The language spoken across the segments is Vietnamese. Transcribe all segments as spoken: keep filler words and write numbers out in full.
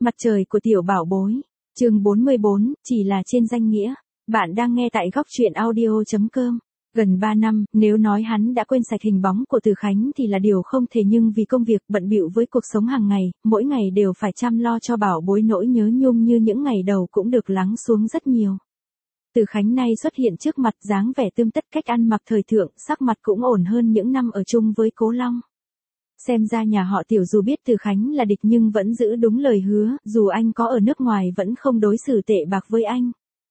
Mặt trời của tiểu bảo bối. Chương bốn mươi bốn, chỉ là trên danh nghĩa. Bạn đang nghe tại góc truyện audio chấm com. Gần ba năm, nếu nói hắn đã quên sạch hình bóng của Từ Khánh thì là điều không thể, nhưng vì công việc bận bịu với cuộc sống hàng ngày, mỗi ngày đều phải chăm lo cho bảo bối, nỗi nhớ nhung như những ngày đầu cũng được lắng xuống rất nhiều. Từ Khánh nay xuất hiện trước mặt, dáng vẻ tươm tất, cách ăn mặc thời thượng, sắc mặt cũng ổn hơn những năm ở chung với Cố Long. Xem ra nhà họ Tiểu dù biết Từ Khánh là địch nhưng vẫn giữ đúng lời hứa, dù anh có ở nước ngoài vẫn không đối xử tệ bạc với anh.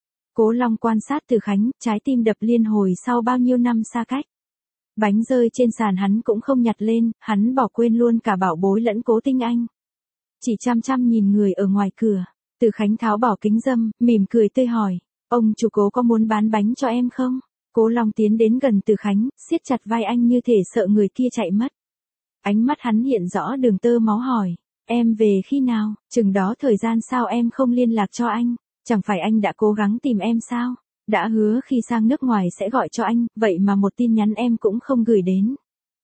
Cố Long quan sát Từ Khánh, trái tim đập liên hồi sau bao nhiêu năm xa cách. Bánh rơi trên sàn hắn cũng không nhặt lên, hắn bỏ quên luôn cả bảo bối lẫn Cố Tinh Anh. Chỉ chăm chăm nhìn người ở ngoài cửa. Từ Khánh tháo bỏ kính râm, mỉm cười tươi hỏi, ông chủ Cố có muốn bán bánh cho em không? Cố Long tiến đến gần Từ Khánh, siết chặt vai anh như thể sợ người kia chạy mất. Ánh mắt hắn hiện rõ đường tơ máu, hỏi, em về khi nào, chừng đó thời gian sao em không liên lạc cho anh, chẳng phải anh đã cố gắng tìm em sao, đã hứa khi sang nước ngoài sẽ gọi cho anh, vậy mà một tin nhắn em cũng không gửi đến.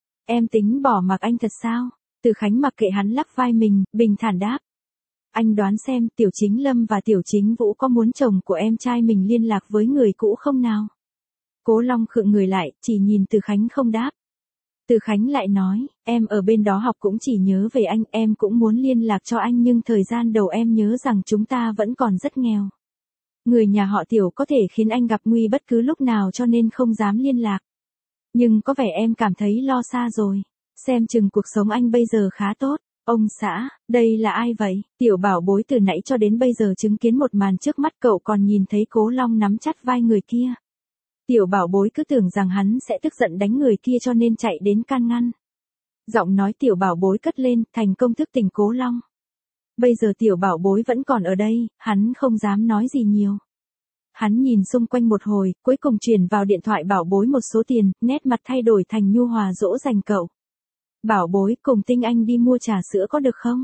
Em tính bỏ mặc anh thật sao? Từ Khánh mặc kệ hắn lắc vai mình, bình thản đáp. Anh đoán xem Tiểu Chính Lâm và Tiểu Chính Vũ có muốn chồng của em trai mình liên lạc với người cũ không nào? Cố Long khựng người lại, chỉ nhìn Từ Khánh không đáp. Từ Khánh lại nói, em ở bên đó học cũng chỉ nhớ về anh, em cũng muốn liên lạc cho anh nhưng thời gian đầu em nhớ rằng chúng ta vẫn còn rất nghèo. Người nhà họ Tiểu có thể khiến anh gặp nguy bất cứ lúc nào cho nên không dám liên lạc. Nhưng có vẻ em cảm thấy lo xa rồi, xem chừng cuộc sống anh bây giờ khá tốt. Ông xã, đây là ai vậy? Tiểu bảo bối từ nãy cho đến bây giờ chứng kiến một màn trước mắt, cậu còn nhìn thấy Cố Long nắm chặt vai người kia. Tiểu bảo bối cứ tưởng rằng hắn sẽ tức giận đánh người kia cho nên chạy đến can ngăn. Giọng nói tiểu bảo bối cất lên, thành công thức tỉnh Cố Long. Bây giờ tiểu bảo bối vẫn còn ở đây, hắn không dám nói gì nhiều. Hắn nhìn xung quanh một hồi, cuối cùng chuyển vào điện thoại bảo bối một số tiền, nét mặt thay đổi thành nhu hòa dỗ dành cậu. Bảo bối, cùng Tinh Anh đi mua trà sữa có được không?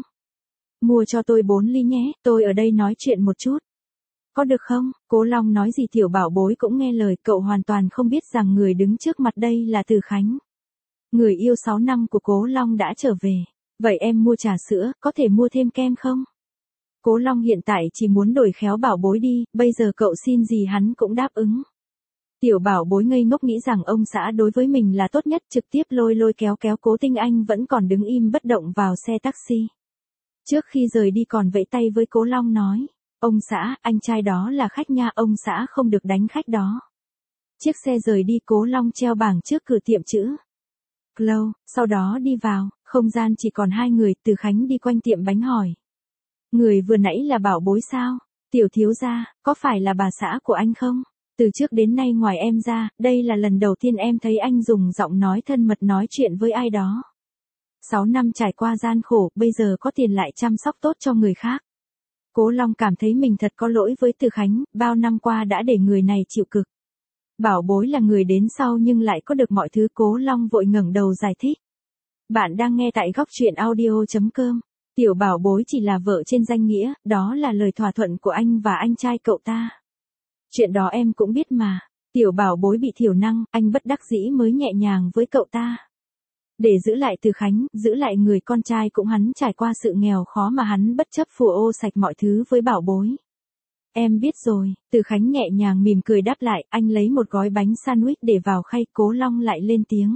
Mua cho tôi bốn ly nhé, tôi ở đây nói chuyện một chút. Có được không? Cố Long nói gì tiểu bảo bối cũng nghe lời, cậu hoàn toàn không biết rằng người đứng trước mặt đây là Từ Khánh. Người yêu sáu năm của Cố Long đã trở về. Vậy em mua trà sữa, có thể mua thêm kem không? Cố Long hiện tại chỉ muốn đổi khéo bảo bối đi, bây giờ cậu xin gì hắn cũng đáp ứng. Tiểu bảo bối ngây ngốc nghĩ rằng ông xã đối với mình là tốt nhất, trực tiếp lôi lôi kéo kéo Cố Tinh Anh vẫn còn đứng im bất động vào xe taxi. Trước khi rời đi còn vẫy tay với Cố Long nói. Ông xã, anh trai đó là khách nha, ông xã không được đánh khách đó. Chiếc xe rời đi, Cố Long treo bảng trước cửa tiệm chữ Close, sau đó đi vào, không gian chỉ còn hai người, Từ Khánh đi quanh tiệm bánh hỏi. Người vừa nãy là bảo bối sao? Tiểu thiếu gia, có phải là bà xã của anh không? Từ trước đến nay ngoài em ra, đây là lần đầu tiên em thấy anh dùng giọng nói thân mật nói chuyện với ai đó. Sáu năm trải qua gian khổ, bây giờ có tiền lại chăm sóc tốt cho người khác. Cố Long cảm thấy mình thật có lỗi với Từ Khánh, bao năm qua đã để người này chịu cực. Bảo bối là người đến sau nhưng lại có được mọi thứ, Cố Long vội ngẩng đầu giải thích. Bạn đang nghe tại góc truyện audio chấm com. Tiểu bảo bối chỉ là vợ trên danh nghĩa, đó là lời thỏa thuận của anh và anh trai cậu ta. Chuyện đó em cũng biết mà. Tiểu bảo bối bị thiểu năng, anh bất đắc dĩ mới nhẹ nhàng với cậu ta. Để giữ lại Từ Khánh, giữ lại người con trai cũng hắn trải qua sự nghèo khó mà hắn bất chấp phù ô sạch mọi thứ với bảo bối. Em biết rồi, Từ Khánh nhẹ nhàng mỉm cười đáp lại, anh lấy một gói bánh sandwich để vào khay. Cố Long lại lên tiếng.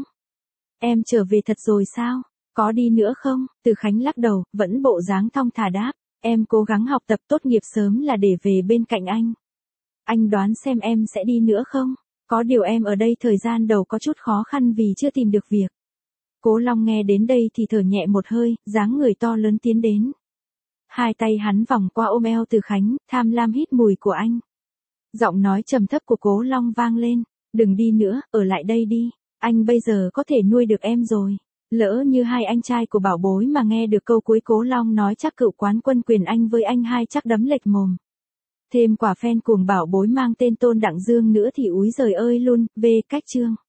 Em trở về thật rồi sao? Có đi nữa không? Từ Khánh lắc đầu, vẫn bộ dáng thong thả đáp. Em cố gắng học tập tốt nghiệp sớm là để về bên cạnh anh. Anh đoán xem em sẽ đi nữa không? Có điều em ở đây thời gian đầu có chút khó khăn vì chưa tìm được việc. Cố Long nghe đến đây thì thở nhẹ một hơi, dáng người to lớn tiến đến. Hai tay hắn vòng qua ôm eo Từ Khánh, tham lam hít mùi của anh. Giọng nói trầm thấp của Cố Long vang lên, đừng đi nữa, ở lại đây đi, anh bây giờ có thể nuôi được em rồi. Lỡ như hai anh trai của bảo bối mà nghe được câu cuối Cố Long nói chắc cựu quán quân quyền anh với anh hai chắc đấm lệch mồm. Thêm quả fan cuồng bảo bối mang tên Tôn Đặng Dương nữa thì úi giời ơi luôn, về cách chương.